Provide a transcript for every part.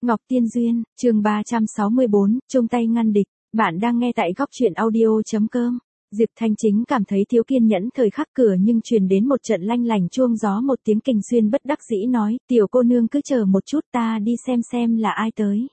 Ngọc Tiên Duyên, chương 364, chung tay ngăn địch. Bạn đang nghe tại góc truyện audio.com. Diệp Thanh Chính cảm thấy thiếu kiên nhẫn thời khắc cửa nhưng truyền đến một trận lanh lảnh chuông gió, một tiếng Kình Xuyên bất đắc dĩ nói, tiểu cô nương cứ chờ một chút, ta đi xem là ai tới.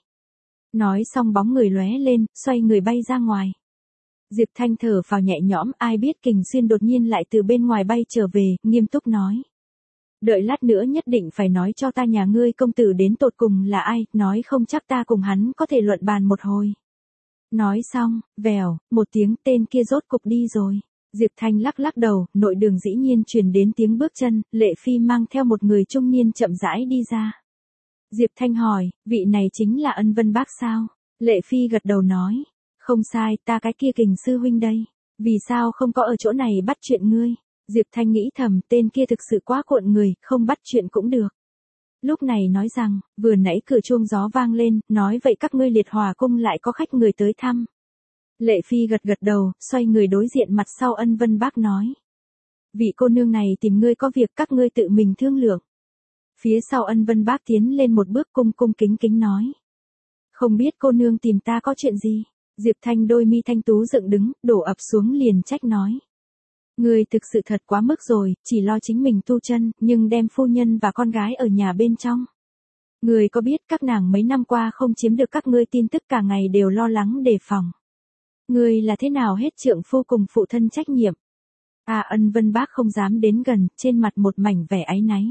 Nói xong bóng người lóe lên, xoay người bay ra ngoài. Diệp Thanh thở phào nhẹ nhõm, ai biết Kình Xuyên đột nhiên lại từ bên ngoài bay trở về, nghiêm túc nói. Đợi lát nữa nhất định phải nói cho ta nhà ngươi công tử đến tột cùng là ai, nói không chắc ta cùng hắn có thể luận bàn một hồi. Nói xong, vèo, một tiếng, tên kia rốt cục đi rồi. Diệp Thanh lắc lắc đầu, nội đường dĩ nhiên truyền đến tiếng bước chân, Lệ Phi mang theo một người trung niên chậm rãi đi ra. Diệp Thanh hỏi, vị này chính là Ân Vân Bác sao? Lệ Phi gật đầu nói, không sai, ta cái kia Kình sư huynh đây. Vì sao không có ở chỗ này bắt chuyện ngươi? Diệp Thanh nghĩ thầm, tên kia thực sự quá cuộn người, không bắt chuyện cũng được. Lúc này nói rằng, vừa nãy cửa chuông gió vang lên, nói vậy các ngươi Liệt Hòa cung lại có khách người tới thăm. Lệ Phi gật gật đầu, xoay người đối diện mặt sau Ân Vân Bác nói. Vị cô nương này tìm ngươi có việc, các ngươi tự mình thương lượng. Phía sau Ân Vân Bác tiến lên một bước, cung kính kính nói. Không biết cô nương tìm ta có chuyện gì? Diệp Thanh đôi mi thanh tú dựng đứng, đổ ập xuống liền trách nói. Ngươi thực sự thật quá mức rồi, chỉ lo chính mình tu chân, nhưng đem phu nhân và con gái ở nhà bên trong. Ngươi có biết các nàng mấy năm qua không chiếm được các ngươi tin tức, cả ngày đều lo lắng đề phòng. Ngươi là thế nào hết trượng phu cùng phụ thân trách nhiệm? Ân Vân Bác không dám đến gần, trên mặt một mảnh vẻ áy náy.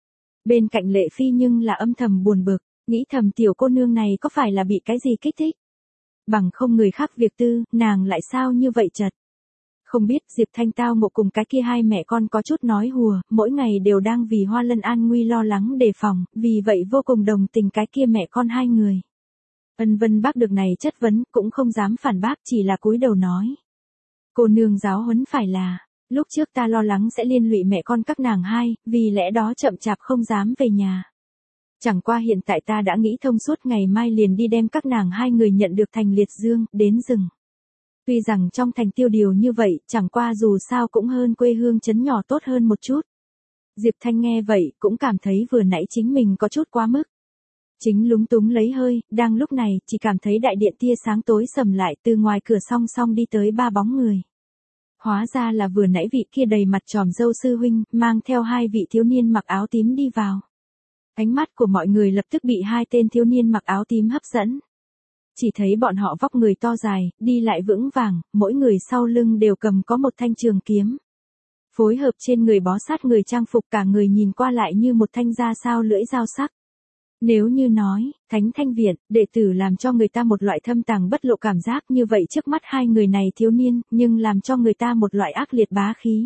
Bên cạnh Lệ Phi nhưng là âm thầm buồn bực, nghĩ thầm tiểu cô nương này có phải là bị cái gì kích thích? Bằng không người khác việc tư, nàng lại sao như vậy chật? Không biết Diệp Thanh tao ngộ cùng cái kia hai mẹ con có chút nói hùa, mỗi ngày đều đang vì Hoa Lân an nguy lo lắng đề phòng, vì vậy vô cùng đồng tình cái kia mẹ con hai người. Ân Vân Bác được này chất vấn, cũng không dám phản bác, chỉ là cúi đầu nói. Cô nương giáo huấn phải là, lúc trước ta lo lắng sẽ liên lụy mẹ con các nàng hai, vì lẽ đó chậm chạp không dám về nhà. Chẳng qua hiện tại ta đã nghĩ thông suốt, ngày mai liền đi đem các nàng hai người nhận được thành Liệt Dương, đến rừng. Tuy rằng trong thành tiêu điều như vậy, chẳng qua dù sao cũng hơn quê hương trấn nhỏ tốt hơn một chút. Diệp Thanh nghe vậy, cũng cảm thấy vừa nãy chính mình có chút quá mức. Chính lúng túng lấy hơi, đang lúc này, chỉ cảm thấy đại điện tia sáng tối sầm lại, từ ngoài cửa song song đi tới ba bóng người. Hóa ra là vừa nãy vị kia đầy mặt tròm râu sư huynh, mang theo hai vị thiếu niên mặc áo tím đi vào. Ánh mắt của mọi người lập tức bị hai tên thiếu niên mặc áo tím hấp dẫn. Chỉ thấy bọn họ vóc người to dài, đi lại vững vàng, mỗi người sau lưng đều cầm có một thanh trường kiếm. Phối hợp trên người bó sát người trang phục, cả người nhìn qua lại như một thanh da sao lưỡi dao sắc. Nếu như nói, Thánh Thanh Viện, đệ tử làm cho người ta một loại thâm tàng bất lộ cảm giác, như vậy trước mắt hai người này thiếu niên, nhưng làm cho người ta một loại ác liệt bá khí.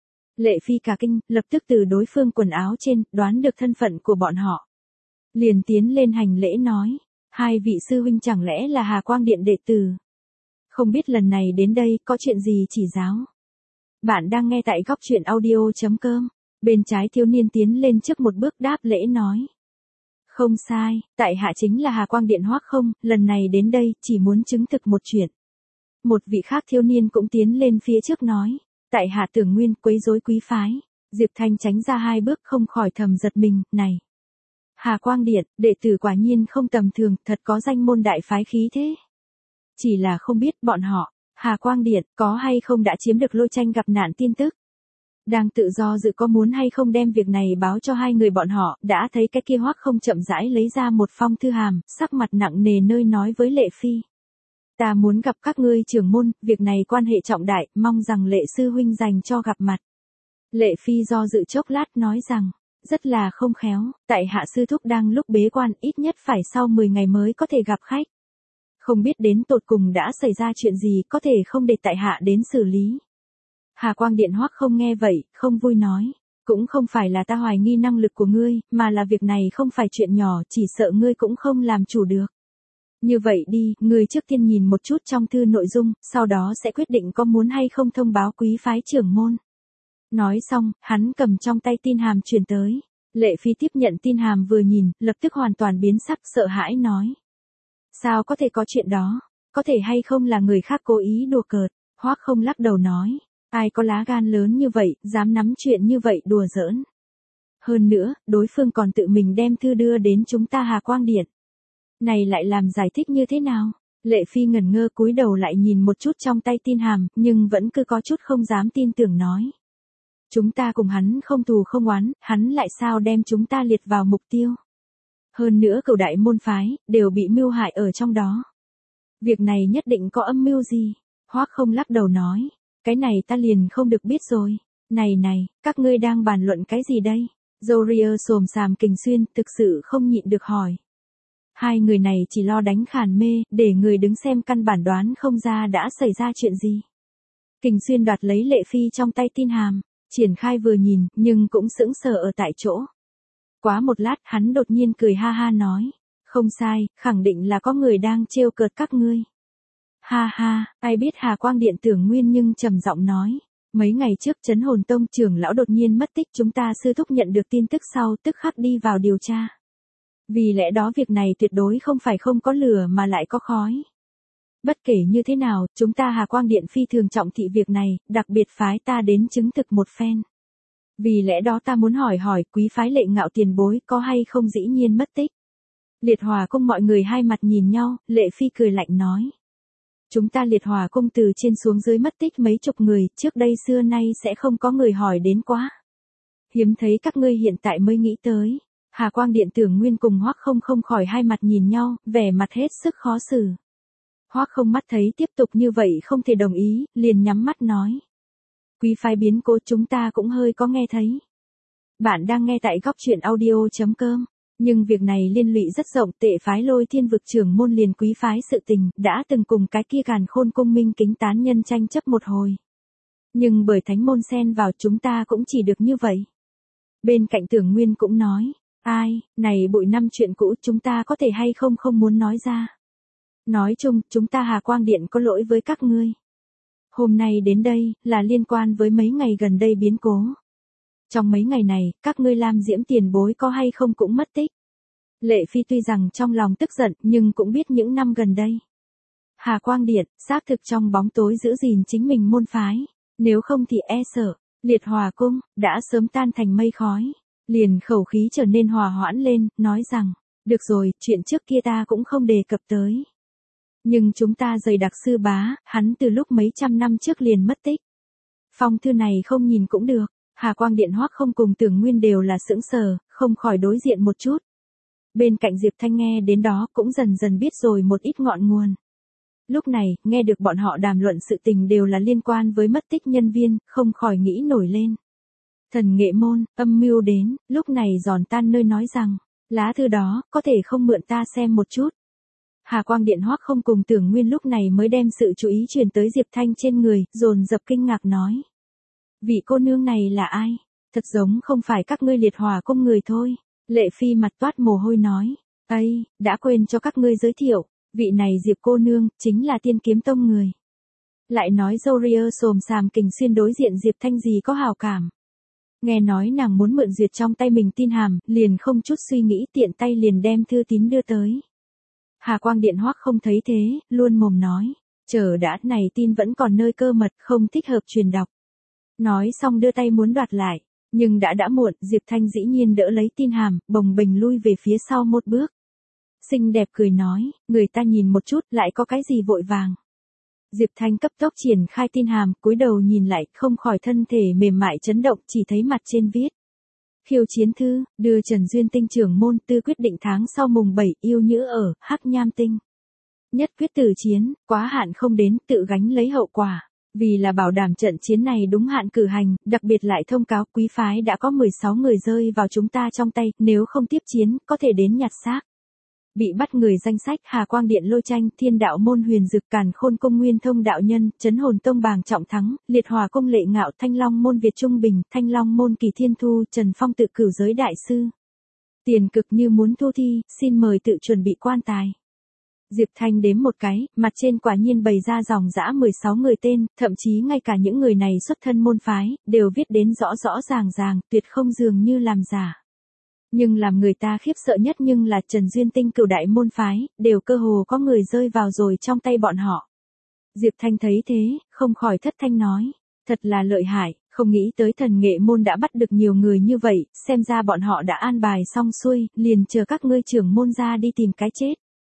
Lệ Phi cả kinh, lập tức từ đối phương quần áo trên, đoán được thân phận của bọn họ. Liền tiến lên hành lễ nói. Hai vị sư huynh chẳng lẽ là Hà Quang Điện đệ tử? Không biết lần này đến đây có chuyện gì chỉ giáo? Bạn đang nghe tại góc truyện audio.com. Bên trái thiếu niên tiến lên trước một bước đáp lễ nói. Không sai, tại hạ chính là Hà Quang Điện Hoắc Không, lần này đến đây chỉ muốn chứng thực một chuyện. Một vị khác thiếu niên cũng tiến lên phía trước nói. Tại hạ Tưởng Nguyên quấy rối quý phái. Diệp Thanh tránh ra hai bước, không khỏi thầm giật mình, này. Hà Quang Điện, đệ tử quả nhiên không tầm thường, thật có danh môn đại phái khí thế. Chỉ là không biết bọn họ, Hà Quang Điện, có hay không đã chiếm được Lôi Tranh gặp nạn tin tức. Đang tự do dự có muốn hay không đem việc này báo cho hai người bọn họ, đã thấy cái kia Hoắc Không chậm rãi lấy ra một phong thư hàm, sắc mặt nặng nề nơi nói với Lệ Phi. Ta muốn gặp các ngươi trưởng môn, việc này quan hệ trọng đại, mong rằng Lệ sư huynh dành cho gặp mặt. Lệ Phi do dự chốc lát nói rằng. Rất là không khéo, tại hạ sư thúc đang lúc bế quan, ít nhất phải sau 10 ngày mới có thể gặp khách. Không biết đến tột cùng đã xảy ra chuyện gì, có thể không để tại hạ đến xử lý. Hà Quang Điện Hoắc Không nghe vậy, không vui nói. Cũng không phải là ta hoài nghi năng lực của ngươi, mà là việc này không phải chuyện nhỏ, chỉ sợ ngươi cũng không làm chủ được. Như vậy đi, ngươi trước tiên nhìn một chút trong thư nội dung, sau đó sẽ quyết định có muốn hay không thông báo quý phái trưởng môn. Nói xong, hắn cầm trong tay tin hàm truyền tới. Lệ Phi tiếp nhận tin hàm vừa nhìn, lập tức hoàn toàn biến sắc, sợ hãi nói. Sao có thể có chuyện đó? Có thể hay không là người khác cố ý đùa cợt? Hoắc Không lắc đầu nói. Ai có lá gan lớn như vậy, dám nắm chuyện như vậy đùa giỡn. Hơn nữa, đối phương còn tự mình đem thư đưa đến chúng ta Hà Quang Điện. Này lại làm giải thích như thế nào? Lệ Phi ngẩn ngơ cúi đầu lại nhìn một chút trong tay tin hàm, nhưng vẫn cứ có chút không dám tin tưởng nói. Chúng ta cùng hắn không thù không oán, hắn lại sao đem chúng ta liệt vào mục tiêu. Hơn nữa Cửu đại môn phái, đều bị mưu hại ở trong đó. Việc này nhất định có âm mưu gì? Hoắc Không lắc đầu nói. Cái này ta liền không được biết rồi. Này, các ngươi đang bàn luận cái gì đây? Zoria xồm xàm Kình Xuyên thực sự không nhịn được hỏi. Hai người này chỉ lo đánh khàn mê, để người đứng xem căn bản đoán không ra đã xảy ra chuyện gì. Kình Xuyên đoạt lấy Lệ Phi trong tay tin hàm, triển khai vừa nhìn, nhưng cũng sững sờ ở tại chỗ. Quá một lát, hắn đột nhiên cười ha ha nói. Không sai, khẳng định là có người đang trêu cợt các ngươi. Ha ha, ai biết Hà Quang Điện Tưởng Nguyên nhưng trầm giọng nói. Mấy ngày trước Trấn Hồn Tông trưởng lão đột nhiên mất tích, chúng ta sư thúc nhận được tin tức sau tức khắc đi vào điều tra. Vì lẽ đó việc này tuyệt đối không phải không có lửa mà lại có khói. Bất kể như thế nào, chúng ta Hà Quang Điện phi thường trọng thị việc này, đặc biệt phái ta đến chứng thực một phen. Vì lẽ đó ta muốn hỏi quý phái Lệ Ngạo tiền bối có hay không dĩ nhiên mất tích. Liệt Hòa Cung mọi người hai mặt nhìn nhau, Lệ Phi cười lạnh nói. Chúng ta Liệt Hòa Cung từ trên xuống dưới mất tích mấy chục người, trước đây xưa nay sẽ không có người hỏi đến quá. Hiếm thấy các ngươi hiện tại mới nghĩ tới. Hà Quang Điện Tưởng Nguyên cùng Hoắc Không khỏi hai mặt nhìn nhau, vẻ mặt hết sức khó xử. Hoắc Không mắt thấy tiếp tục như vậy không thể đồng ý, liền nhắm mắt nói. Quý phái biến cố chúng ta cũng hơi có nghe thấy. Bạn đang nghe tại góc truyện audio.com. Nhưng việc này liên lụy rất rộng, Tệ phái Lôi Thiên vực trưởng môn liền quý phái sự tình, đã từng cùng cái kia Càn Khôn Cung Minh Kính tán nhân tranh chấp một hồi. Nhưng bởi thánh môn xen vào chúng ta cũng chỉ được như vậy. Bên cạnh Tưởng Nguyên cũng nói, ai, này bụi năm chuyện cũ chúng ta có thể hay không muốn nói ra. Nói chung, chúng ta Hà Quang Điện có lỗi với các ngươi. Hôm nay đến đây, là liên quan với mấy ngày gần đây biến cố. Trong mấy ngày này, các ngươi Lam Diễm tiền bối có hay không cũng mất tích. Lệ Phi tuy rằng trong lòng tức giận, nhưng cũng biết những năm gần đây. Hà Quang Điện, xác thực trong bóng tối giữ gìn chính mình môn phái. Nếu không thì e sợ, Liệt Hòa Cung, đã sớm tan thành mây khói. Liền khẩu khí trở nên hòa hoãn lên, nói rằng, được rồi, chuyện trước kia ta cũng không đề cập tới. Nhưng chúng ta Dày Đặc sư bá, hắn từ lúc mấy trăm năm trước liền mất tích. Phong thư này không nhìn cũng được. Hà Quang Điện Hoắc Không cùng Tưởng Nguyên đều là sững sờ, không khỏi đối diện một chút. Bên cạnh Diệp Thanh nghe đến đó cũng dần dần biết rồi một ít ngọn nguồn. Lúc này, nghe được bọn họ đàm luận sự tình đều là liên quan với mất tích nhân viên, không khỏi nghĩ nổi lên. Thần Nghệ Môn, âm mưu đến, lúc này giòn tan nơi nói rằng, lá thư đó, có thể không mượn ta xem một chút. Hà Quang Điện Hoắc Không cùng Tưởng Nguyên lúc này mới đem sự chú ý chuyển tới Diệp Thanh trên người, dồn dập kinh ngạc nói. Vị cô nương này là ai? Thật giống không phải các ngươi Liệt Hòa Cung người thôi. Lệ Phi mặt toát mồ hôi nói. Ây, đã quên cho các ngươi giới thiệu. Vị này Diệp cô nương, chính là Tiên Kiếm Tông người. Lại nói Zoria xồm xàm Kình Xuyên đối diện Diệp Thanh gì có hào cảm. Nghe nói nàng muốn mượn duyệt trong tay mình tin hàm, liền không chút suy nghĩ tiện tay liền đem thư tín đưa tới. Hà Quang Điện Hoắc không thấy thế, luôn mồm nói. Chờ đã, này tin vẫn còn nơi cơ mật, không thích hợp truyền đọc. Nói xong đưa tay muốn đoạt lại, nhưng đã muộn, Diệp Thanh dĩ nhiên đỡ lấy tin hàm, bồng bềnh lui về phía sau một bước. Xinh đẹp cười nói, người ta nhìn một chút lại có cái gì vội vàng. Diệp Thanh cấp tốc triển khai tin hàm, cúi đầu nhìn lại, không khỏi thân thể mềm mại chấn động, chỉ thấy mặt trên viết. Khiêu chiến thư, đưa Trần Duyên Tinh trưởng môn tư quyết định tháng sau mùng 7 yêu nhữ ở, Hắc Nham Tinh. Nhất quyết tử chiến, quá hạn không đến, tự gánh lấy hậu quả. Vì là bảo đảm trận chiến này đúng hạn cử hành, đặc biệt lại thông cáo quý phái đã có 16 người rơi vào chúng ta trong tay, nếu không tiếp chiến, có thể đến nhặt xác. Bị bắt người danh sách Hà Quang Điện Lôi Tranh, Thiên Đạo Môn Huyền Dực, Càn Khôn Cung Nguyên Thông Đạo Nhân, Trấn Hồn Tông Bàng Trọng Thắng, Liệt Hòa Cung Lệ Ngạo, Thanh Long Môn Việt Trung Bình, Thanh Long Môn Kỳ Thiên Thu, Trần Phong Tự Cửu Giới Đại Sư. Tiền cực như muốn thu thi, xin mời tự chuẩn bị quan tài. Diệp Thanh đếm một cái, mặt trên quả nhiên bày ra dòng dã 16 người tên, thậm chí ngay cả những người này xuất thân môn phái, đều viết đến rõ rõ ràng, tuyệt không dường như làm giả. Nhưng làm người ta khiếp sợ nhất nhưng là Trần Duyên Tinh Cửu đại môn phái, đều cơ hồ có người rơi vào rồi trong tay bọn họ. Diệp Thanh thấy thế, không khỏi thất thanh nói, thật là lợi hại, không nghĩ tới Thần Nghệ Môn đã bắt được nhiều người như vậy, xem ra bọn họ đã an bài xong xuôi, liền chờ các ngươi trưởng môn ra đi tìm cái chết.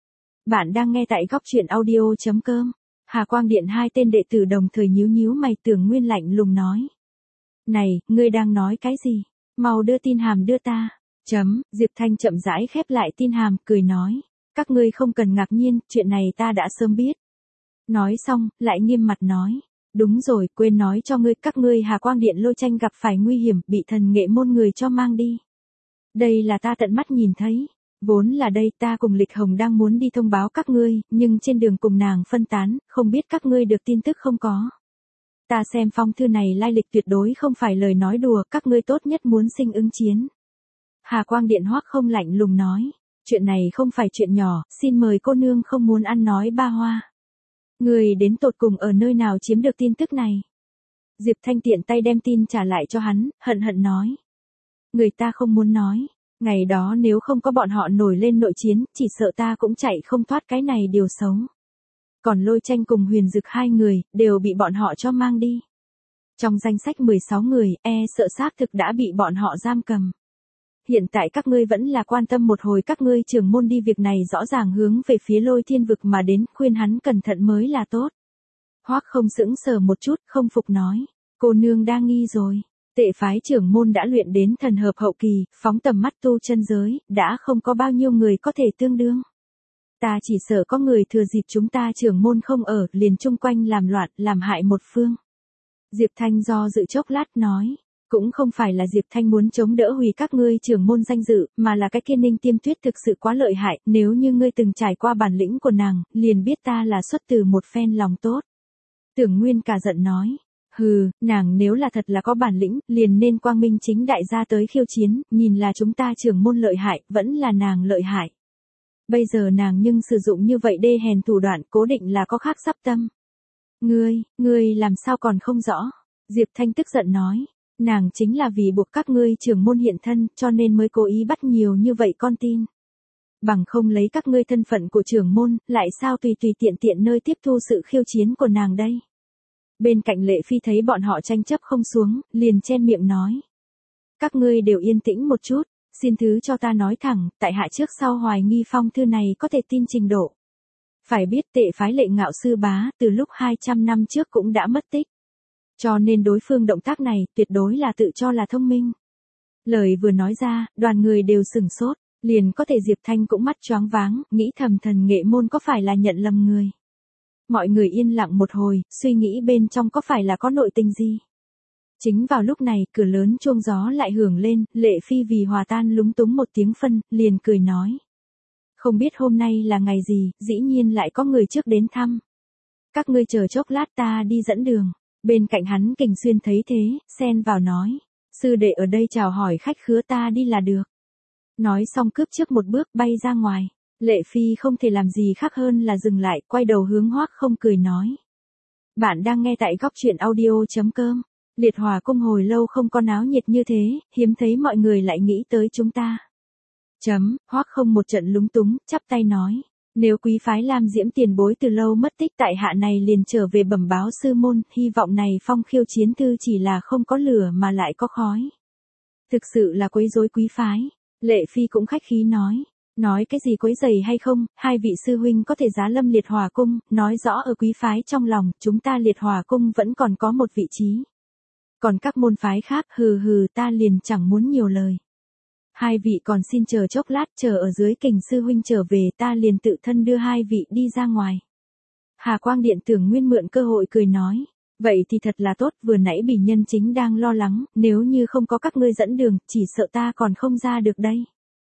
Bạn đang nghe tại góc truyện audio.com. Hà Quang Điện hai tên đệ tử đồng thời nhíu nhíu mày. Tưởng Nguyên lạnh lùng nói. Này, ngươi đang nói cái gì? Mau đưa tin hàm đưa ta. Diệp Thanh chậm rãi khép lại tin hàm, cười nói. Các ngươi không cần ngạc nhiên, chuyện này ta đã sớm biết. Nói xong, lại nghiêm mặt nói. Đúng rồi, quên nói cho ngươi, các ngươi Hà Quang Điện Lôi Tranh gặp phải nguy hiểm, bị thần nghệ môn người cho mang đi. Đây là ta tận mắt nhìn thấy. Vốn là đây ta cùng Lịch Hồng đang muốn đi thông báo các ngươi, nhưng trên đường cùng nàng phân tán, không biết các ngươi được tin tức không có. Ta xem phong thư này lai lịch tuyệt đối không phải lời nói đùa, các ngươi tốt nhất muốn sinh ứng chiến. Hà Quang Điện Hoắc không lạnh lùng nói. Chuyện này không phải chuyện nhỏ, xin mời cô nương không muốn ăn nói ba hoa. Người đến tột cùng ở nơi nào chiếm được tin tức này? Diệp Thanh tiện tay đem tin trả lại cho hắn, hận hận nói. Người ta không muốn nói. Ngày đó nếu không có bọn họ nổi lên nội chiến, chỉ sợ ta cũng chạy không thoát cái này điều xấu. Còn Lôi Tranh cùng Huyền Dực hai người, đều bị bọn họ cho mang đi. Trong danh sách 16 người, sợ xác thực đã bị bọn họ giam cầm. Hiện tại các ngươi vẫn là quan tâm một hồi các ngươi trưởng môn đi, việc này rõ ràng hướng về phía Lôi Thiên Vực mà đến, khuyên hắn cẩn thận mới là tốt. Hoắc không sững sờ một chút, không phục nói. Cô nương đang nghi rồi. Tệ phái trưởng môn đã luyện đến thần hợp hậu kỳ, phóng tầm mắt tu chân giới, đã không có bao nhiêu người có thể tương đương. Ta chỉ sợ có người thừa dịp chúng ta trưởng môn không ở, liền chung quanh làm loạn, làm hại một phương. Diệp Thanh do dự chốc lát nói. Cũng không phải là Diệp Thanh muốn chống đỡ hủy các ngươi trưởng môn danh dự, mà là cái kia Ninh Tiêm Tuyết thực sự quá lợi hại, nếu như ngươi từng trải qua bản lĩnh của nàng, liền biết ta là xuất từ một phen lòng tốt. Tưởng Nguyên cả giận nói. Hừ, nàng nếu là thật là có bản lĩnh, liền nên quang minh chính đại ra tới khiêu chiến, nhìn là chúng ta trưởng môn lợi hại, vẫn là nàng lợi hại. Bây giờ nàng nhưng sử dụng như vậy đê hèn thủ đoạn, cố định là có khác sắp tâm. Ngươi làm sao còn không rõ? Diệp Thanh tức giận nói. Nàng chính là vì buộc các ngươi trưởng môn hiện thân, cho nên mới cố ý bắt nhiều như vậy con tin. Bằng không lấy các ngươi thân phận của trưởng môn, lại sao tùy tiện nơi tiếp thu sự khiêu chiến của nàng đây? Bên cạnh Lệ Phi thấy bọn họ tranh chấp không xuống, liền chen miệng nói. Các ngươi đều yên tĩnh một chút, xin thứ cho ta nói thẳng, tại hạ trước sau hoài nghi phong thư này có thể tin trình độ. Phải biết Tệ phái Lệ Ngạo sư bá, từ lúc 200 năm trước cũng đã mất tích. Cho nên đối phương động tác này, tuyệt đối là tự cho là thông minh. Lời vừa nói ra, đoàn người đều sửng sốt, liền có thể Diệp Thanh cũng mắt choáng váng, nghĩ thầm thần nghệ môn có phải là nhận lầm người. Mọi người yên lặng một hồi, suy nghĩ bên trong có phải là có nội tình gì. Chính vào lúc này, cửa lớn chuông gió lại hưởng lên, Lệ Phi vì hòa tan lúng túng một tiếng phân, liền cười nói. Không biết hôm nay là ngày gì, dĩ nhiên lại có người trước đến thăm. Các ngươi chờ chốc lát ta đi dẫn đường. Bên cạnh hắn Kình Xuyên thấy thế, xen vào nói. Sư đệ ở đây chào hỏi khách khứa, ta đi là được. Nói xong cướp trước một bước bay ra ngoài. Lệ Phi không thể làm gì khác hơn là dừng lại, quay đầu hướng Hoắc không cười nói. Bạn đang nghe tại góc truyện audio.com. Liệt Hòa cung hồi lâu không có náo nhiệt như thế, hiếm thấy mọi người lại nghĩ tới chúng ta. Hoắc không một trận lúng túng, chắp tay nói. Nếu quý phái Lam Diễm tiền bối từ lâu mất tích, tại hạ này liền trở về bẩm báo sư môn, hy vọng này phong khiêu chiến thư chỉ là không có lửa mà lại có khói. Thực sự là quấy rối quý phái. Lệ Phi cũng khách khí nói. Nói cái gì quấy rầy hay không, hai vị sư huynh có thể giá lâm Liệt Hòa cung, nói rõ ở quý phái trong lòng, chúng ta Liệt Hòa cung vẫn còn có một vị trí. Còn các môn phái khác, hừ ta liền chẳng muốn nhiều lời. Hai vị còn xin chờ chốc lát, chờ ở dưới Kình sư huynh trở về, ta liền tự thân đưa hai vị đi ra ngoài. Hà Quang Điện Tưởng Nguyên mượn cơ hội cười nói. Vậy thì thật là tốt, vừa nãy bỉ nhân chính đang lo lắng, nếu như không có các ngươi dẫn đường, chỉ sợ ta còn không ra được đây.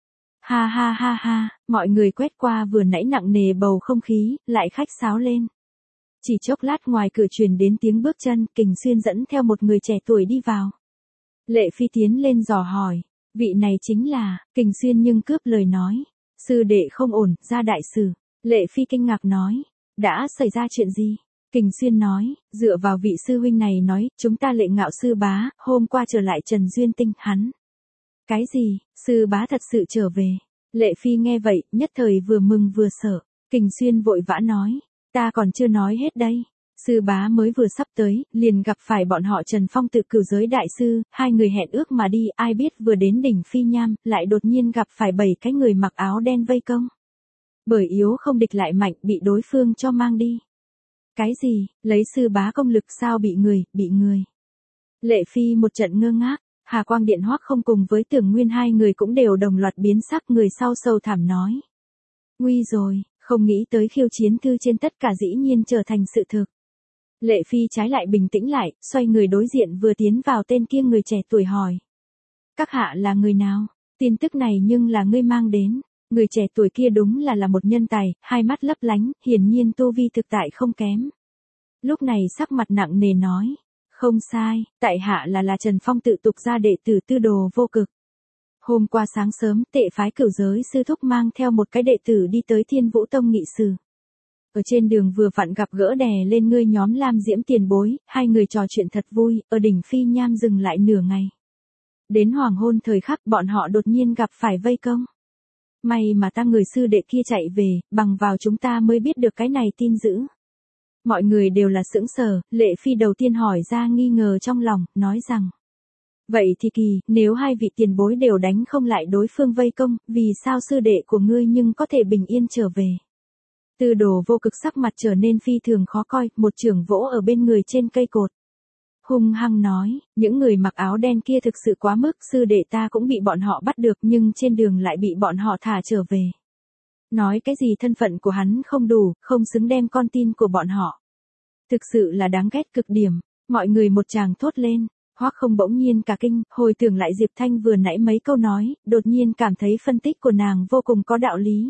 Ha, mọi người quét qua vừa nãy nặng nề bầu không khí, lại khách sáo lên. Chỉ chốc lát ngoài cửa truyền đến tiếng bước chân, Kình Xuyên dẫn theo một người trẻ tuổi đi vào. Lệ Phi tiến lên dò hỏi. Vị này chính là, Kình Xuyên nhưng cướp lời nói. Sư đệ không ổn, ra đại sự. Lệ Phi kinh ngạc nói. Đã xảy ra chuyện gì? Kình Xuyên nói, dựa vào vị sư huynh này nói, chúng ta Lệ Ngạo sư bá, hôm qua trở lại Trần Duyên Tinh, hắn. Cái gì, sư bá thật sự trở về? Lệ Phi nghe vậy, nhất thời vừa mừng vừa sợ. Kình Xuyên vội vã nói, ta còn chưa nói hết đây. Sư bá mới vừa sắp tới, liền gặp phải bọn họ Trần Phong tự cửu giới đại sư, hai người hẹn ước mà đi, ai biết vừa đến đỉnh Phi Nham, lại đột nhiên gặp phải 7 cái người mặc áo đen vây công. Bởi yếu không địch lại mạnh, bị đối phương cho mang đi. Cái gì, lấy sư bá công lực sao bị người. Lệ Phi một trận ngơ ngác, Hà Quang Điện Hoắc không cùng với Tưởng Nguyên hai người cũng đều đồng loạt biến sắc, người sau sâu thẳm nói. Nguy rồi, không nghĩ tới khiêu chiến thư trên tất cả dĩ nhiên trở thành sự thực. Lệ Phi trái lại bình tĩnh lại, xoay người đối diện vừa tiến vào tên kia người trẻ tuổi hỏi. Các hạ là người nào? Tin tức này nhưng là ngươi mang đến. Người trẻ tuổi kia đúng là một nhân tài, hai mắt lấp lánh, hiển nhiên tu vi thực tại không kém. Lúc này sắc mặt nặng nề nói. Không sai, tại hạ là Trần Phong tự tục ra đệ tử Tư Đồ Vô Cực. Hôm qua sáng sớm, Tệ phái Cửu Giới sư thúc mang theo một cái đệ tử đi tới Thiên Vũ Tông nghị sự. Ở trên đường vừa vặn gặp gỡ đè lên ngươi nhóm Lam Diễm tiền bối, hai người trò chuyện thật vui, ở đỉnh Phi Nham dừng lại nửa ngày. Đến hoàng hôn thời khắc bọn họ đột nhiên gặp phải vây công. May mà ta người sư đệ kia chạy về, bằng vào chúng ta mới biết được cái này tin dữ. Mọi người đều là sững sờ, Lệ Phi đầu tiên hỏi ra nghi ngờ trong lòng, nói rằng. Vậy thì kỳ, nếu hai vị tiền bối đều đánh không lại đối phương vây công, vì sao sư đệ của ngươi nhưng có thể bình yên trở về? Tư Đồ Vô Cực sắc mặt trở nên phi thường khó coi, một chưởng vỗ ở bên người trên cây cột. Hung hăng nói, những người mặc áo đen kia thực sự quá mức, sư đệ ta cũng bị bọn họ bắt được nhưng trên đường lại bị bọn họ thả trở về. Nói cái gì thân phận của hắn không đủ, không xứng đem con tin của bọn họ. Thực sự là đáng ghét cực điểm, mọi người một tràng thốt lên. Hoắc Không bỗng nhiên cả kinh, hồi tưởng lại Diệp Thanh vừa nãy mấy câu nói, đột nhiên cảm thấy phân tích của nàng vô cùng có đạo lý.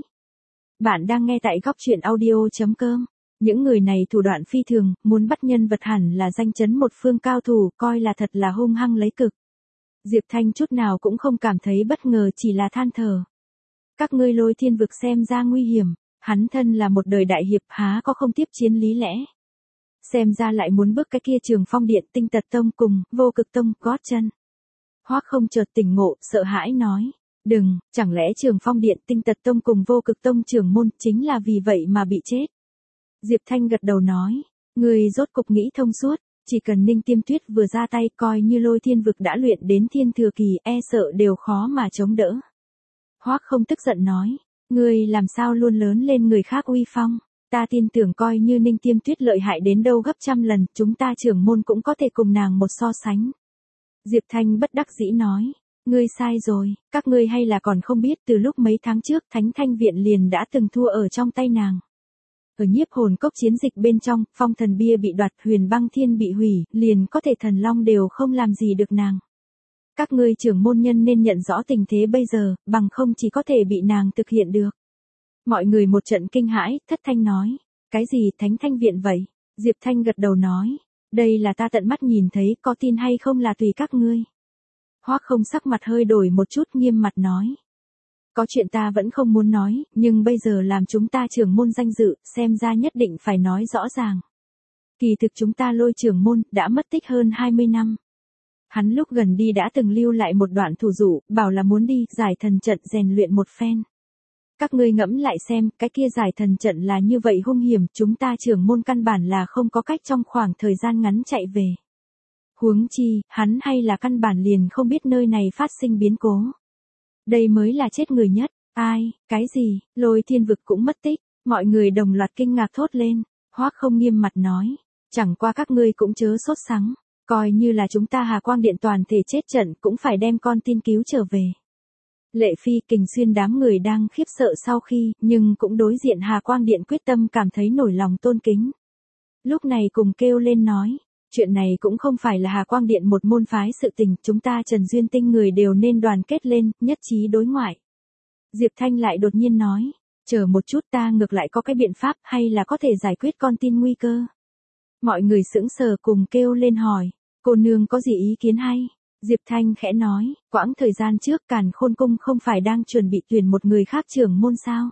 Bạn đang nghe tại góc truyện audio.com. Những người này thủ đoạn phi thường, muốn bắt nhân vật hẳn là danh chấn một phương cao thủ, coi là thật là hung hăng lấy cực. Diệp Thanh chút nào cũng không cảm thấy bất ngờ, chỉ là than thở. Các ngươi Lôi Thiên vực xem ra nguy hiểm, hắn thân là một đời đại hiệp há có không tiếp chiến lý lẽ. Xem ra lại muốn bước cái kia Trường Phong Điện Tinh Tật Tông cùng Vô Cực Tông gót chân. Hoắc Không chợt tỉnh ngộ, sợ hãi nói. Đừng, chẳng lẽ Trường Phong Điện Tinh Tật Tông cùng Vô Cực Tông trưởng môn chính là vì vậy mà bị chết? Diệp Thanh gật đầu nói. Người rốt cục nghĩ thông suốt, chỉ cần Ninh Tiêm Tuyết vừa ra tay coi như Lôi Thiên vực đã luyện đến thiên thừa kỳ, e sợ đều khó mà chống đỡ. Hoắc Không tức giận nói. Người làm sao luôn lớn lên người khác uy phong? Ta tin tưởng coi như Ninh Tiêm Tuyết lợi hại đến đâu gấp trăm lần, chúng ta trưởng môn cũng có thể cùng nàng một so sánh. Diệp Thanh bất đắc dĩ nói, ngươi sai rồi, các ngươi hay là còn không biết từ lúc mấy tháng trước Thánh Thanh Viện liền đã từng thua ở trong tay nàng. Ở Nhiếp Hồn Cốc chiến dịch bên trong, Phong Thần Bia bị đoạt, Huyền Băng Thiên bị hủy, liền có thể Thần Long đều không làm gì được nàng. Các ngươi trưởng môn nhân nên nhận rõ tình thế bây giờ, bằng không chỉ có thể bị nàng thực hiện được. Mọi người một trận kinh hãi, thất thanh nói. Cái gì Thánh Thanh Viện vậy? Diệp Thanh gật đầu nói. Đây là ta tận mắt nhìn thấy, có tin hay không là tùy các ngươi. Hoắc Không sắc mặt hơi đổi một chút, nghiêm mặt nói. Có chuyện ta vẫn không muốn nói, nhưng bây giờ làm chúng ta trưởng môn danh dự, xem ra nhất định phải nói rõ ràng. Kỳ thực chúng ta Lôi trưởng môn, đã mất tích hơn 20 năm. Hắn lúc gần đi đã từng lưu lại một đoạn thủ dụ, bảo là muốn đi, giải thần trận rèn luyện một phen. Các ngươi ngẫm lại xem, cái kia giải thần trận là như vậy hung hiểm, chúng ta trưởng môn căn bản là không có cách trong khoảng thời gian ngắn chạy về. Huống chi, hắn hay là căn bản liền không biết nơi này phát sinh biến cố. Đây mới là chết người nhất, ai, cái gì, Lôi Thiên vực cũng mất tích, mọi người đồng loạt kinh ngạc thốt lên, Hoắc Không nghiêm mặt nói, chẳng qua các ngươi cũng chớ sốt sắng, coi như là chúng ta Hà Quang Điện toàn thể chết trận cũng phải đem con tin cứu trở về. Lệ Phi, Kình Xuyên đám người đang khiếp sợ sau khi, nhưng cũng đối diện Hà Quang Điện quyết tâm cảm thấy nổi lòng tôn kính. Lúc này cùng kêu lên nói, chuyện này cũng không phải là Hà Quang Điện một môn phái sự tình, chúng ta Trần Duyên Tinh người đều nên đoàn kết lên, nhất trí đối ngoại. Diệp Thanh lại đột nhiên nói, chờ một chút ta ngược lại có cái biện pháp hay là có thể giải quyết con tin nguy cơ. Mọi người sững sờ cùng kêu lên hỏi, cô nương có gì ý kiến hay? Diệp Thanh khẽ nói, quãng thời gian trước Càn Khôn Cung không phải đang chuẩn bị tuyển một người khác trưởng môn sao?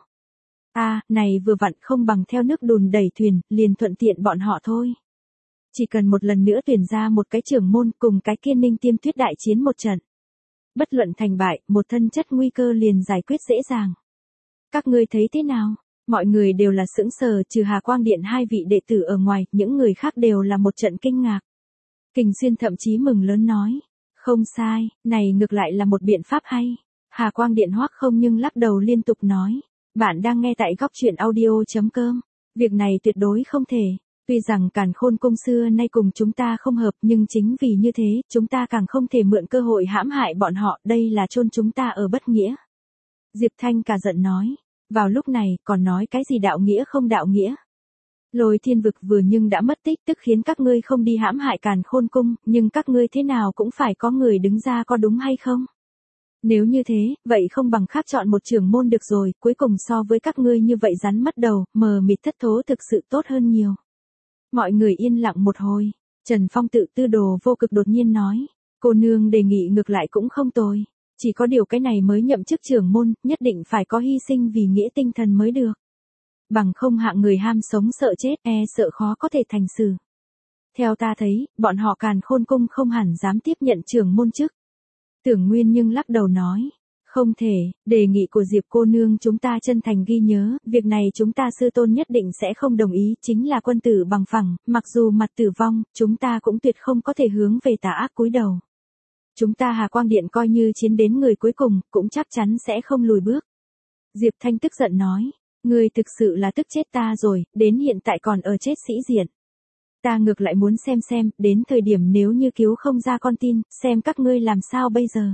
Này vừa vặn không bằng theo nước đùn đẩy thuyền, liền thuận tiện bọn họ thôi. Chỉ cần một lần nữa tuyển ra một cái trưởng môn cùng cái kia Ninh Tiêm Tuyết đại chiến một trận. Bất luận thành bại, một thân chất nguy cơ liền giải quyết dễ dàng. Các ngươi thấy thế nào? Mọi người đều là sững sờ, trừ Hà Quang Điện hai vị đệ tử ở ngoài, những người khác đều là một trận kinh ngạc. Kình Xuyên thậm chí mừng lớn nói. Không sai, này ngược lại là một biện pháp hay. Hà Quang Điện Hoắc Không nhưng lắc đầu liên tục nói. Bạn đang nghe tại góc chuyện audio.com. Việc này tuyệt đối không thể. Tuy rằng Càn Khôn Cung xưa nay cùng chúng ta không hợp, nhưng chính vì như thế, chúng ta càng không thể mượn cơ hội hãm hại bọn họ, đây là chôn chúng ta ở bất nghĩa. Diệp Thanh cả giận nói. Vào lúc này, còn nói cái gì đạo nghĩa không đạo nghĩa. Lôi Thiên Vực vừa nhưng đã mất tích, tức khiến các ngươi không đi hãm hại Càn Khôn Cung, nhưng các ngươi thế nào cũng phải có người đứng ra, có đúng hay không? Nếu như thế, vậy không bằng khác chọn một trưởng môn được rồi, cuối cùng so với các ngươi như vậy rắn mất đầu, mờ mịt thất thố thực sự tốt hơn nhiều. Mọi người yên lặng một hồi, Trần Phong Tự Tư Đồ Vô Cực đột nhiên nói, cô nương đề nghị ngược lại cũng không tồi, chỉ có điều cái này mới nhậm chức trưởng môn, nhất định phải có hy sinh vì nghĩa tinh thần mới được. Bằng không hạng người ham sống sợ chết, sợ khó có thể thành sự. Theo ta thấy, bọn họ Càn Khôn Cung không hẳn dám tiếp nhận trưởng môn chức. Tưởng Nguyên nhưng lắc đầu nói, không thể, đề nghị của Diệp cô nương chúng ta chân thành ghi nhớ, việc này chúng ta sư tôn nhất định sẽ không đồng ý, chính là quân tử bằng phẳng, mặc dù mặt tử vong, chúng ta cũng tuyệt không có thể hướng về tà ác cúi đầu. Chúng ta Hà Quang Điện coi như chiến đến người cuối cùng, cũng chắc chắn sẽ không lùi bước. Diệp Thanh tức giận nói, ngươi thực sự là tức chết ta rồi, đến hiện tại còn ở chết sĩ diện. Ta ngược lại muốn xem, đến thời điểm nếu như cứu không ra con tin, xem các ngươi làm sao bây giờ.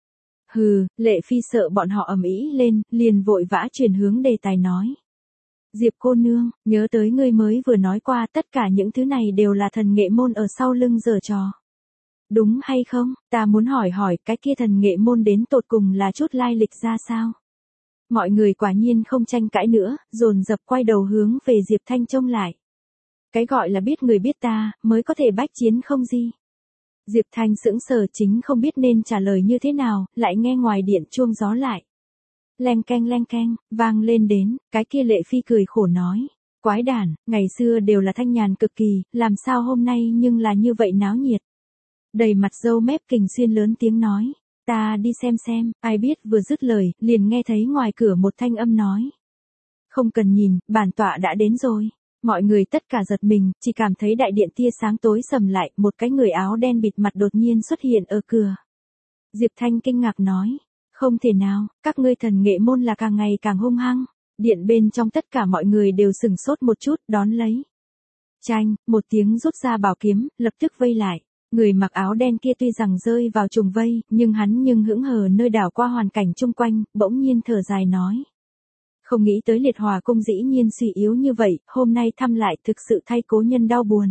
Hừ, Lệ Phi sợ bọn họ ầm ĩ lên, liền vội vã chuyển hướng đề tài nói. Diệp cô nương, nhớ tới ngươi mới vừa nói qua tất cả những thứ này đều là thần nghệ môn ở sau lưng giở trò. Đúng hay không, ta muốn hỏi cái kia thần nghệ môn đến tột cùng là chút lai lịch ra sao? Mọi người quả nhiên không tranh cãi nữa, dồn dập quay đầu hướng về Diệp Thanh trông lại. Cái gọi là biết người biết ta, mới có thể bách chiến không gì. Diệp Thanh sững sờ chính không biết nên trả lời như thế nào, lại nghe ngoài điện chuông gió lại. Leng keng, vang lên đến, cái kia Lệ Phi cười khổ nói. Quái đản, ngày xưa đều là thanh nhàn cực kỳ, làm sao hôm nay nhưng là như vậy náo nhiệt. Đầy mặt râu mép Kình Xuyên lớn tiếng nói. Ta đi xem, ai biết vừa dứt lời, liền nghe thấy ngoài cửa một thanh âm nói. Không cần nhìn, bản tọa đã đến rồi. Mọi người tất cả giật mình, chỉ cảm thấy đại điện tia sáng tối sầm lại, một cái người áo đen bịt mặt đột nhiên xuất hiện ở cửa. Diệp Thanh kinh ngạc nói, không thể nào, các ngươi thần nghệ môn là càng ngày càng hung hăng. Điện bên trong tất cả mọi người đều sửng sốt một chút, đón lấy. Chanh, một tiếng rút ra bảo kiếm, lập tức vây lại. Người mặc áo đen kia tuy rằng rơi vào trùng vây, nhưng hắn hững hờ nơi đảo qua hoàn cảnh chung quanh, bỗng nhiên thở dài nói. Không nghĩ tới Liệt Hòa Cung dĩ nhiên suy yếu như vậy, hôm nay thăm lại thực sự thay cố nhân đau buồn.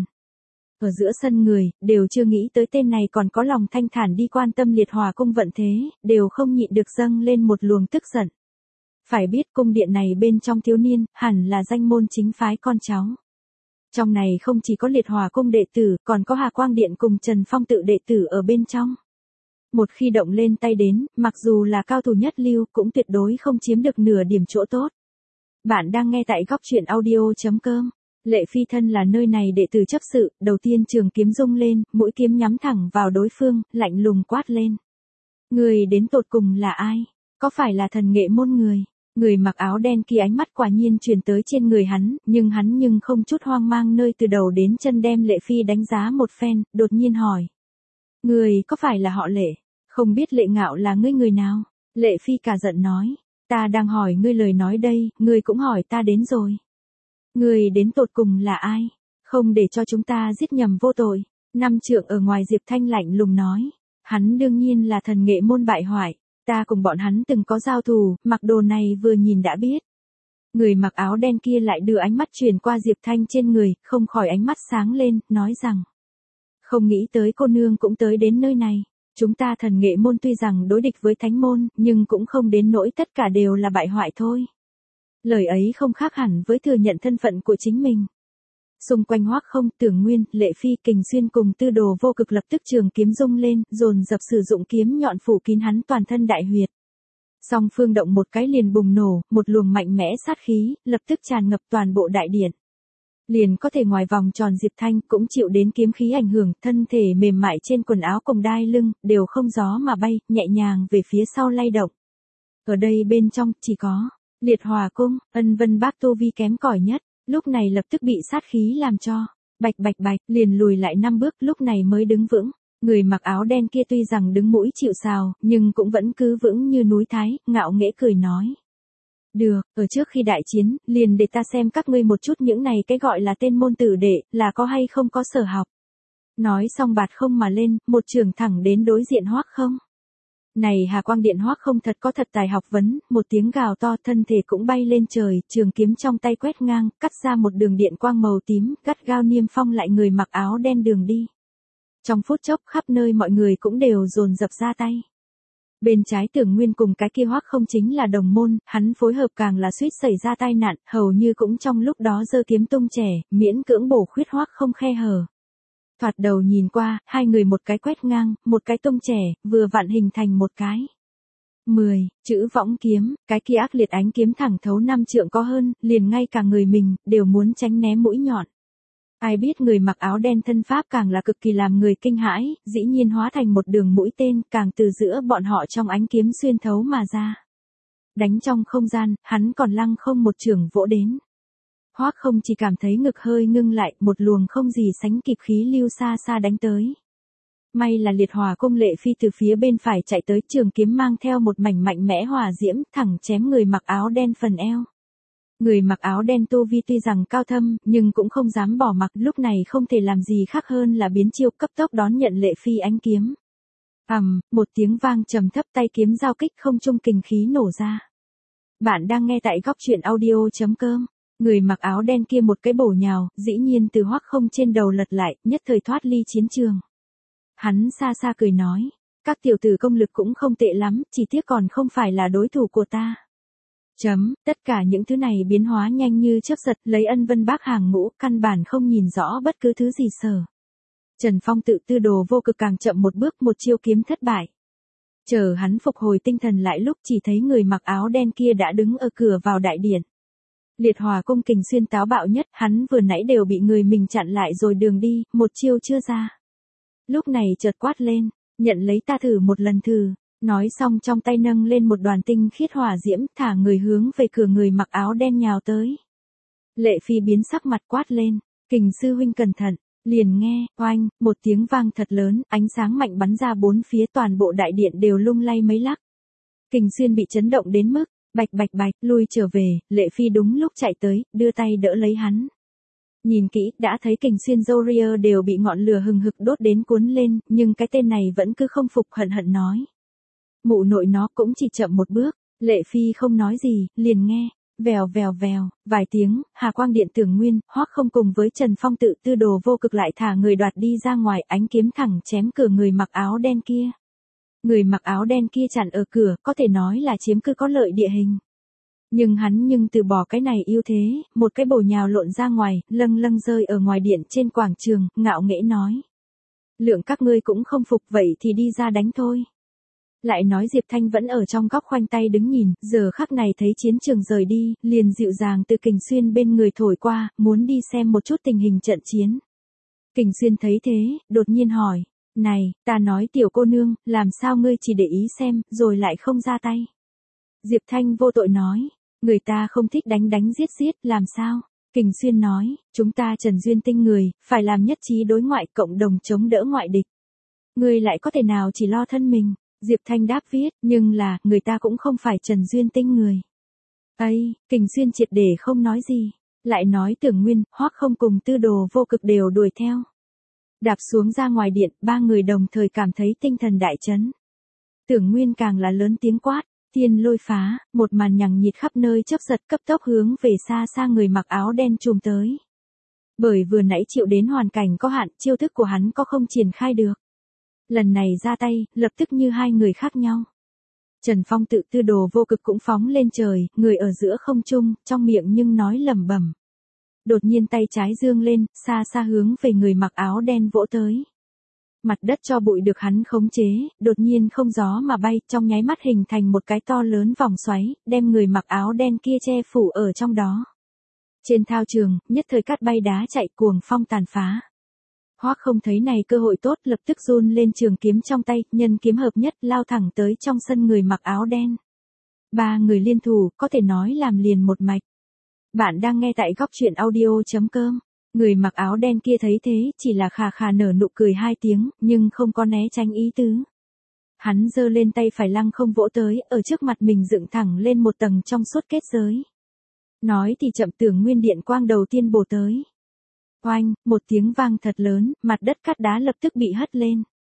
Ở giữa sân người, đều chưa nghĩ tới tên này còn có lòng thanh thản đi quan tâm Liệt Hòa Cung vận thế, đều không nhịn được dâng lên một luồng tức giận. Phải biết cung điện này bên trong thiếu niên, hẳn là danh môn chính phái con cháu. Trong này không chỉ có Liệt Hòa Cung đệ tử, còn có Hà Quang Điện cùng Trần Phong Tự đệ tử ở bên trong. Một khi động lên tay đến, mặc dù là cao thủ nhất lưu, cũng tuyệt đối không chiếm được nửa điểm chỗ tốt. Bạn đang nghe tại góc chuyện audio.com. Lệ Phi thân là nơi này đệ tử chấp sự, đầu tiên trường kiếm rung lên, mũi kiếm nhắm thẳng vào đối phương, lạnh lùng quát lên. Người đến tột cùng là ai? Có phải là thần nghệ môn người? Người mặc áo đen kia ánh mắt quả nhiên truyền tới trên người hắn, nhưng hắn không chút hoang mang nơi từ đầu đến chân đem Lệ Phi đánh giá một phen, đột nhiên hỏi. Người có phải là họ Lệ? Không biết Lệ Ngạo là ngươi người nào? Lệ Phi cả giận nói. Ta đang hỏi ngươi lời nói đây, ngươi cũng hỏi ta đến rồi. Ngươi đến tột cùng là ai? Không để cho chúng ta giết nhầm vô tội. Năm trượng ở ngoài Diệp Thanh lạnh lùng nói. Hắn đương nhiên là thần nghệ môn bại hoại. Ta cùng bọn hắn từng có giao thù, mặc đồ này vừa nhìn đã biết. Người mặc áo đen kia lại đưa ánh mắt truyền qua Diệp Thanh trên người, không khỏi ánh mắt sáng lên, nói rằng. Không nghĩ tới cô nương cũng tới đến nơi này. Chúng ta thần nghệ môn tuy rằng đối địch với thánh môn, nhưng cũng không đến nỗi tất cả đều là bại hoại thôi. Lời ấy không khác hẳn với thừa nhận thân phận của chính mình. Xung quanh Hoắc Không, Tưởng Nguyên, Lệ Phi, Kình Xuyên cùng Tư Đồ Vô Cực lập tức trường kiếm rung lên, dồn dập sử dụng kiếm nhọn phủ kín hắn toàn thân đại huyệt. Song phương động một cái liền bùng nổ, một luồng mạnh mẽ sát khí, lập tức tràn ngập toàn bộ đại điện. Liền có thể ngoài vòng tròn Diệp Thanh cũng chịu đến kiếm khí ảnh hưởng, thân thể mềm mại trên quần áo cùng đai lưng, đều không gió mà bay, nhẹ nhàng về phía sau lay động. Ở đây bên trong, chỉ có, Liệt Hòa Cung, Ân Vân Bác tu vi kém cỏi nhất, lúc này lập tức bị sát khí làm cho, bạch, liền lùi lại 5 bước, lúc này mới đứng vững. Người mặc áo đen kia tuy rằng đứng mũi chịu sào, nhưng cũng vẫn cứ vững như núi Thái, ngạo nghễ cười nói. Được, ở trước khi đại chiến, liền để ta xem các ngươi một chút những này cái gọi là tên môn tử đệ, là có hay không có sở học. Nói xong bạt không mà lên, một trường thẳng đến đối diện Hoắc Không. Này Hà Quang Điện Hoắc Không thật có thật tài học vấn, một tiếng gào to, thân thể cũng bay lên trời, trường kiếm trong tay quét ngang, cắt ra một đường điện quang màu tím, gắt gao niêm phong lại người mặc áo đen đường đi. Trong phút chốc khắp nơi mọi người cũng đều dồn dập ra tay. Bên trái Tưởng Nguyên cùng cái kia Hoắc Không chính là đồng môn, hắn phối hợp càng là suýt xảy ra tai nạn, hầu như cũng trong lúc đó giơ kiếm tung trẻ, miễn cưỡng bổ khuyết Hoắc Không khe hở. Thoạt đầu nhìn qua, hai người một cái quét ngang, một cái tung trẻ, vừa vặn hình thành một cái. 10, chữ võng kiếm, cái kia ác liệt ánh kiếm thẳng thấu 5 trượng có hơn, liền ngay cả người mình, đều muốn tránh né mũi nhọn. Ai biết người mặc áo đen thân pháp càng là cực kỳ làm người kinh hãi, dĩ nhiên hóa thành một đường mũi tên, càng từ giữa bọn họ trong ánh kiếm xuyên thấu mà ra. Đánh trong không gian, hắn còn lăng không một trường vỗ đến. Hoắc Không chỉ cảm thấy ngực hơi ngưng lại, một luồng không gì sánh kịp khí lưu xa xa đánh tới. May là liệt hỏa cung Lệ Phi từ phía bên phải chạy tới, trường kiếm mang theo một mảnh mạnh mẽ hỏa diễm, thẳng chém người mặc áo đen phần eo. Người mặc áo đen tu vi tuy rằng cao thâm, nhưng cũng không dám bỏ mặc, lúc này không thể làm gì khác hơn là biến chiêu, cấp tốc đón nhận Lệ Phi ánh kiếm. Một tiếng vang trầm thấp, tay kiếm giao kích không trung, kình khí nổ ra. Bạn đang nghe tại góc truyện audio.com. Người mặc áo đen kia một cái bổ nhào, dĩ nhiên từ Hoắc Không trên đầu lật lại, nhất thời thoát ly chiến trường. Hắn xa xa cười nói, các tiểu tử công lực cũng không tệ lắm, chỉ tiếc còn không phải là đối thủ của ta. Tất cả những thứ này biến hóa nhanh như chớp giật, lấy Ân Vân Bác hàng ngũ, căn bản không nhìn rõ bất cứ thứ gì sở. Trần Phong tự tư đồ vô cực càng chậm một bước, một chiêu kiếm thất bại. Chờ hắn phục hồi tinh thần lại lúc chỉ thấy người mặc áo đen kia đã đứng ở cửa vào đại điện. Liệt hỏa cung Kình Xuyên táo bạo nhất, hắn vừa nãy đều bị người mình chặn lại rồi đường đi, một chiêu chưa ra. Lúc này chợt quát lên, nhận lấy ta thử một lần thử. Nói xong trong tay nâng lên một đoàn tinh khiết hỏa diễm, thả người hướng về cửa người mặc áo đen nhào tới. Lệ Phi biến sắc mặt quát lên, Kình sư huynh cẩn thận, liền nghe, oanh, một tiếng vang thật lớn, ánh sáng mạnh bắn ra bốn phía, toàn bộ đại điện đều lung lay mấy lắc. Kình Xuyên bị chấn động đến mức, bạch bạch bạch, lui trở về, Lệ Phi đúng lúc chạy tới, đưa tay đỡ lấy hắn. Nhìn kỹ, đã thấy Kình Xuyên Zoria đều bị ngọn lửa hừng hực đốt đến cuốn lên, nhưng cái tên này vẫn cứ không phục, hận hận nói. Mụ nội nó cũng chỉ chậm một bước, Lệ Phi không nói gì, liền nghe, vèo vèo vèo, vài tiếng, Hà Quang Điện Tưởng Nguyên, Hoắc Không cùng với Trần Phong tự tư đồ vô cực lại thả người đoạt đi ra ngoài, ánh kiếm thẳng chém cửa người mặc áo đen kia. Người mặc áo đen kia chặn ở cửa, có thể nói là chiếm cứ có lợi địa hình. Nhưng từ bỏ cái này ưu thế, một cái bổ nhào lộn ra ngoài, lâng lâng rơi ở ngoài điện trên quảng trường, ngạo nghễ nói. Lượng các ngươi cũng không phục, vậy thì đi ra đánh thôi. Lại nói Diệp Thanh vẫn ở trong góc khoanh tay đứng nhìn, giờ khắc này thấy chiến trường rời đi, liền dịu dàng từ Kình Xuyên bên người thổi qua, muốn đi xem một chút tình hình trận chiến. Kình Xuyên thấy thế, đột nhiên hỏi, này, ta nói tiểu cô nương, làm sao ngươi chỉ để ý xem, rồi lại không ra tay. Diệp Thanh vô tội nói, người ta không thích đánh đánh giết giết, làm sao? Kình Xuyên nói, chúng ta Trần Duyên Tinh người, phải làm nhất trí đối ngoại, cộng đồng chống đỡ ngoại địch. Ngươi lại có thể nào chỉ lo thân mình? Diệp Thanh đáp viết, nhưng là, người ta cũng không phải Trần Duyên Tinh người. Kình Xuyên triệt để không nói gì, lại nói Tưởng Nguyên, Hoắc Không cùng tư đồ vô cực đều đuổi theo. Đạp xuống ra ngoài điện, ba người đồng thời cảm thấy tinh thần đại chấn. Tưởng Nguyên càng là lớn tiếng quát, thiên lôi phá, một màn nhằng nhịt khắp nơi chớp giật, cấp tốc hướng về xa xa người mặc áo đen chùm tới. Bởi vừa nãy chịu đến hoàn cảnh có hạn, chiêu thức của hắn có không triển khai được. Lần này ra tay, lập tức như hai người khác nhau. Trần Phong tự tư đồ vô cực cũng phóng lên trời, người ở giữa không trung, trong miệng nhưng nói lẩm bẩm. Đột nhiên tay trái dương lên, xa xa hướng về người mặc áo đen vỗ tới. Mặt đất cho bụi được hắn khống chế, đột nhiên không gió mà bay, trong nháy mắt hình thành một cái to lớn vòng xoáy, đem người mặc áo đen kia che phủ ở trong đó. Trên thao trường, nhất thời cát bay đá chạy, cuồng phong tàn phá. Hoắc Không thấy này cơ hội tốt, lập tức run lên trường kiếm trong tay, nhân kiếm hợp nhất, lao thẳng tới trong sân người mặc áo đen. Ba người liên thủ, có thể nói làm liền một mạch. Bạn đang nghe tại góc truyện audio.com. Người mặc áo đen kia thấy thế, chỉ là khà khà nở nụ cười hai tiếng, nhưng không có né tránh ý tứ. Hắn giơ lên tay phải lăng không vỗ tới, ở trước mặt mình dựng thẳng lên một tầng trong suốt kết giới. Nói thì chậm, Tưởng Nguyên điện quang đầu tiên bổ tới. Oanh, một tiếng vang thật lớn, mặt đất cát đá lập tức bị hất lên.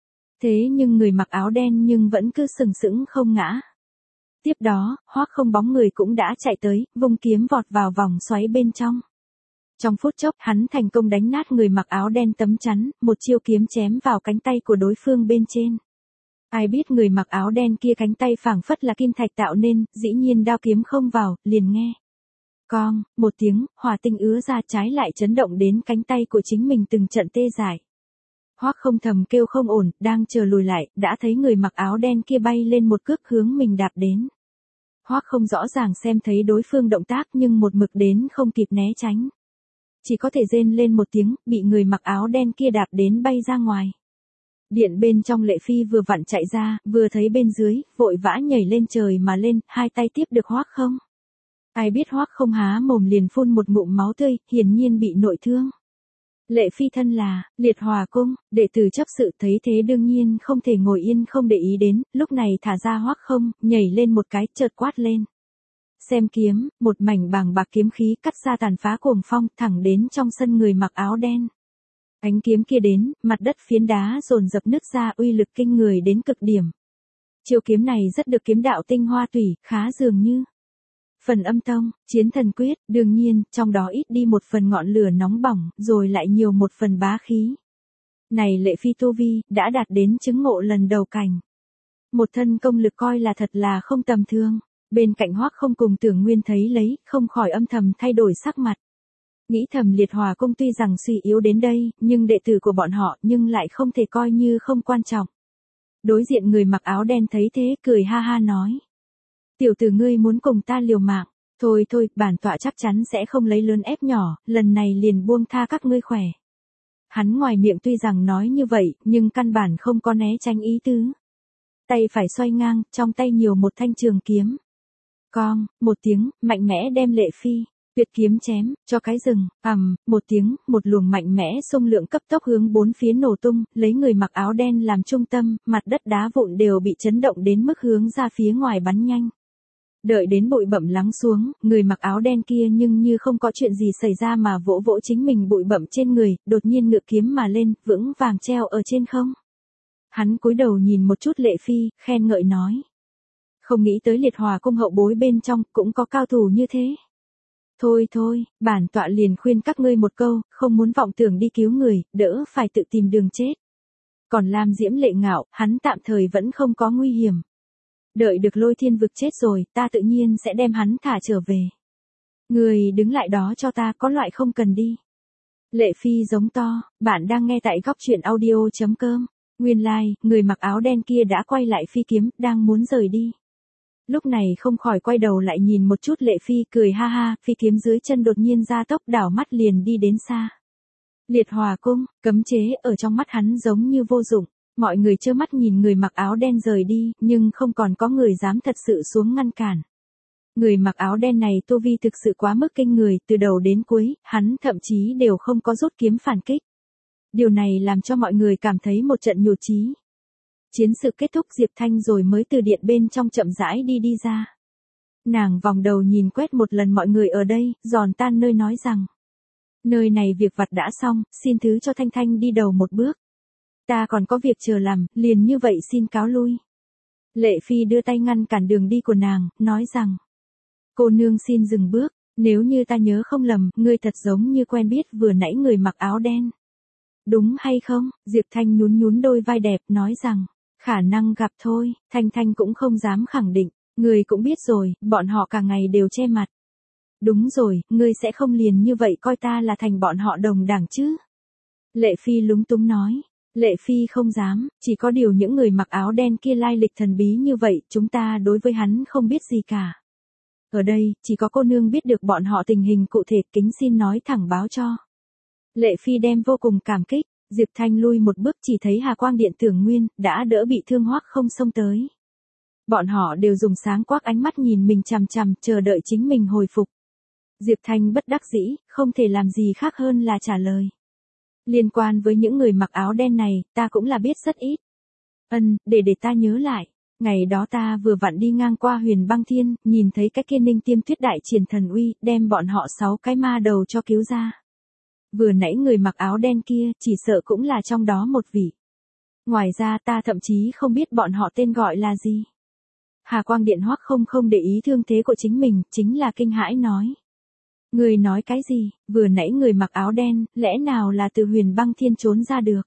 Thế nhưng người mặc áo đen nhưng vẫn cứ sừng sững không ngã. Tiếp đó, Hoắc Không bóng người cũng đã chạy tới, vung kiếm vọt vào vòng xoáy bên trong. Trong phút chốc, hắn thành công đánh nát người mặc áo đen tấm chắn, một chiêu kiếm chém vào cánh tay của đối phương bên trên. Ai biết người mặc áo đen kia cánh tay phảng phất là kim thạch tạo nên, dĩ nhiên đao kiếm không vào, liền nghe. Cong, một tiếng, hỏa tinh ứa ra, trái lại chấn động đến cánh tay của chính mình từng trận tê dại. Hoắc Không thầm kêu không ổn, đang chờ lùi lại, đã thấy người mặc áo đen kia bay lên một cước hướng mình đạp đến. Hoắc Không rõ ràng xem thấy đối phương động tác nhưng một mực đến không kịp né tránh. Chỉ có thể rên lên một tiếng, bị người mặc áo đen kia đạp đến bay ra ngoài. Điện bên trong Lệ Phi vừa vặn chạy ra, vừa thấy bên dưới, vội vã nhảy lên trời mà lên, hai tay tiếp được Hoắc Không. Ai biết Hoắc Không há mồm liền phun một ngụm máu tươi, hiển nhiên bị nội thương. Lệ Phi thân là Liệt Hòa cung, đệ tử chấp sự thấy thế đương nhiên không thể ngồi yên không để ý đến, lúc này thả ra Hoắc Không, nhảy lên một cái, chợt quát lên. Xem kiếm, một mảnh bàng bạc kiếm khí cắt ra tàn phá cuồng phong, thẳng đến trong sân người mặc áo đen. Ánh kiếm kia đến, mặt đất phiến đá dồn dập nứt ra, uy lực kinh người đến cực điểm. Chiêu kiếm này rất được kiếm đạo tinh hoa tủy, khá dường như Phần Âm Tông, Chiến Thần Quyết, đương nhiên, trong đó ít đi một phần ngọn lửa nóng bỏng, rồi lại nhiều một phần bá khí. Này Lệ Phi tu vi, đã đạt đến chứng ngộ lần đầu cảnh. Một thân công lực coi là thật là không tầm thường. Bên cạnh Hoắc Không cùng Tưởng Nguyên thấy lấy, không khỏi âm thầm thay đổi sắc mặt. Nghĩ thầm Liệt Hòa cung tuy rằng suy yếu đến đây, nhưng đệ tử của bọn họ nhưng lại không thể coi như không quan trọng. Đối diện người mặc áo đen thấy thế cười ha ha nói. Tiểu tử ngươi muốn cùng ta liều mạng, thôi thôi, bản tọa chắc chắn sẽ không lấy lớn ép nhỏ, lần này liền buông tha các ngươi khỏe. Hắn ngoài miệng tuy rằng nói như vậy, nhưng căn bản không có né tránh ý tứ. Tay phải xoay ngang, trong tay nhiều một thanh trường kiếm. Cong, một tiếng, mạnh mẽ đem Lệ Phi, tuyệt kiếm chém, cho cái rừng, một tiếng, một luồng mạnh mẽ xung lượng cấp tốc hướng bốn phía nổ tung, lấy người mặc áo đen làm trung tâm, mặt đất đá vụn đều bị chấn động đến mức hướng ra phía ngoài bắn nhanh. Đợi đến bụi bặm lắng xuống, người mặc áo đen kia nhưng như không có chuyện gì xảy ra mà vỗ vỗ chính mình bụi bặm trên người, đột nhiên ngự kiếm mà lên, vững vàng treo ở trên không. Hắn cúi đầu nhìn một chút Lệ Phi, khen ngợi nói. Không nghĩ tới Liệt Hòa cung hậu bối bên trong cũng có cao thủ như thế. Thôi thôi, bản tọa liền khuyên các ngươi một câu, không muốn vọng tưởng đi cứu người, đỡ phải tự tìm đường chết. Còn Lam Diễm Lệ Ngạo, hắn tạm thời vẫn không có nguy hiểm. Đợi được Lôi Thiên vực chết rồi, ta tự nhiên sẽ đem hắn thả trở về. Người đứng lại đó cho ta, có loại không cần đi. Lệ Phi giống to, bạn đang nghe tại góc truyện audio.com. Nguyên lai, người mặc áo đen kia đã quay lại phi kiếm, đang muốn rời đi. Lúc này không khỏi quay đầu lại nhìn một chút Lệ Phi, cười ha ha, phi kiếm dưới chân đột nhiên ra tốc, đảo mắt liền đi đến xa. Liệt Hòa cung, cấm chế ở trong mắt hắn giống như vô dụng. Mọi người trơ mắt nhìn người mặc áo đen rời đi, nhưng không còn có người dám thật sự xuống ngăn cản. Người mặc áo đen này tu vi thực sự quá mức kinh người, từ đầu đến cuối, hắn thậm chí đều không có rút kiếm phản kích. Điều này làm cho mọi người cảm thấy một trận nhụt chí. Chiến sự kết thúc, Diệp Thanh rồi mới từ điện bên trong chậm rãi đi ra. Nàng vòng đầu nhìn quét một lần mọi người ở đây, giòn tan nơi nói rằng. Nơi này việc vặt đã xong, xin thứ cho Thanh Thanh đi đầu một bước. Ta còn có việc chờ làm, liền như vậy xin cáo lui. Lệ Phi đưa tay ngăn cản đường đi của nàng, nói rằng. Cô nương xin dừng bước, nếu như ta nhớ không lầm, ngươi thật giống như quen biết vừa nãy người mặc áo đen. Đúng hay không? Diệp Thanh nhún nhún đôi vai đẹp, nói rằng. Khả năng gặp thôi, Thanh Thanh cũng không dám khẳng định, người cũng biết rồi, bọn họ cả ngày đều che mặt. Đúng rồi, ngươi sẽ không liền như vậy coi ta là thành bọn họ đồng đảng chứ? Lệ Phi lúng túng nói. Lệ Phi không dám, chỉ có điều những người mặc áo đen kia lai lịch thần bí như vậy, chúng ta đối với hắn không biết gì cả. Ở đây, chỉ có cô nương biết được bọn họ tình hình cụ thể, kính xin nói thẳng báo cho. Lệ Phi đem vô cùng cảm kích, Diệp Thanh lui một bước chỉ thấy Hà Quang Điện Tưởng Nguyên, đã đỡ bị thương Hoắc Không xông tới. Bọn họ đều dùng sáng quắc ánh mắt nhìn mình chằm chằm, chờ đợi chính mình hồi phục. Diệp Thanh bất đắc dĩ, không thể làm gì khác hơn là trả lời. Liên quan với những người mặc áo đen này, ta cũng là biết rất ít. Để ta nhớ lại. Ngày đó ta vừa vặn đi ngang qua Huyền Băng Thiên, nhìn thấy cái kia Ninh Tiêm Tuyết đại triển thần uy, đem bọn họ 6 cái ma đầu cho cứu ra. Vừa nãy người mặc áo đen kia, chỉ sợ cũng là trong đó một vị. Ngoài ra ta thậm chí không biết bọn họ tên gọi là gì. Hà Quang Điện Hoắc không để ý thương thế của chính mình, chính là kinh hãi nói. Người nói cái gì, vừa nãy người mặc áo đen, lẽ nào là từ Huyền Băng Thiên trốn ra được?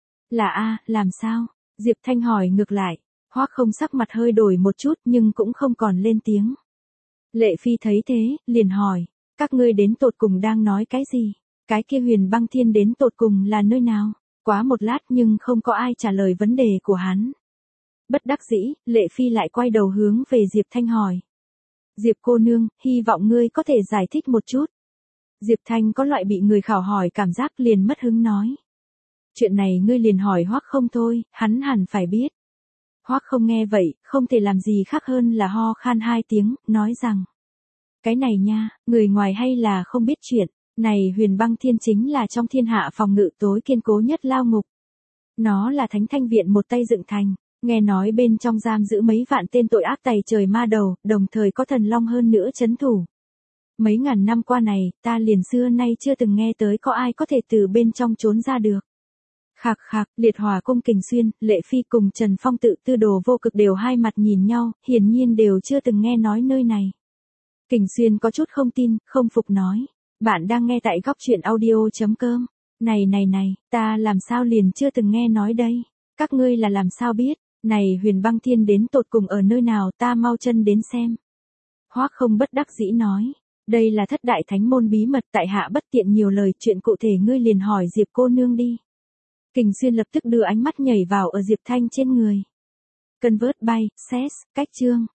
Là làm sao? Diệp Thanh hỏi ngược lại. Hoắc không sắc mặt hơi đổi một chút nhưng cũng không còn lên tiếng. Lệ Phi thấy thế, liền hỏi. Các ngươi đến tột cùng đang nói cái gì? Cái kia Huyền Băng Thiên đến tột cùng là nơi nào? Quá một lát nhưng không có ai trả lời vấn đề của hắn. Bất đắc dĩ, Lệ Phi lại quay đầu hướng về Diệp Thanh hỏi. Diệp cô nương, hy vọng ngươi có thể giải thích một chút. Diệp Thanh có loại bị người khảo hỏi cảm giác liền mất hứng nói. Chuyện này ngươi liền hỏi Hoắc không thôi, hắn hẳn phải biết. Hoắc không nghe vậy, không thể làm gì khác hơn là ho khan 2 tiếng, nói rằng. Cái này nha, người ngoài hay là không biết chuyện, này Huyền Băng Thiên chính là trong thiên hạ phòng ngự tối kiên cố nhất lao ngục. Nó là Thánh Thanh Viện một tay dựng thành, nghe nói bên trong giam giữ mấy vạn tên tội ác tày trời ma đầu, đồng thời có thần long hơn nữa trấn thủ. Mấy ngàn năm qua này, ta liền xưa nay chưa từng nghe tới có ai có thể từ bên trong trốn ra được. Khạc, Liệt Hỏa Cung Kình Xuyên, Lệ Phi cùng Trần Phong Tự Tư Đồ Vô Cực đều hai mặt nhìn nhau, hiển nhiên đều chưa từng nghe nói nơi này. Kình Xuyên có chút không tin, không phục nói. Bạn đang nghe tại góc truyện audio.com. Này, ta làm sao liền chưa từng nghe nói đây? Các ngươi là làm sao biết? Này Huyền Băng Thiên đến tột cùng ở nơi nào, ta mau chân đến xem. Hoắc không bất đắc dĩ nói. Đây là thất đại thánh môn bí mật, tại hạ bất tiện nhiều lời, chuyện cụ thể ngươi liền hỏi Diệp cô nương đi. Kình Xuyên lập tức đưa ánh mắt nhảy vào ở Diệp Thanh trên người. Convert by, cách chương.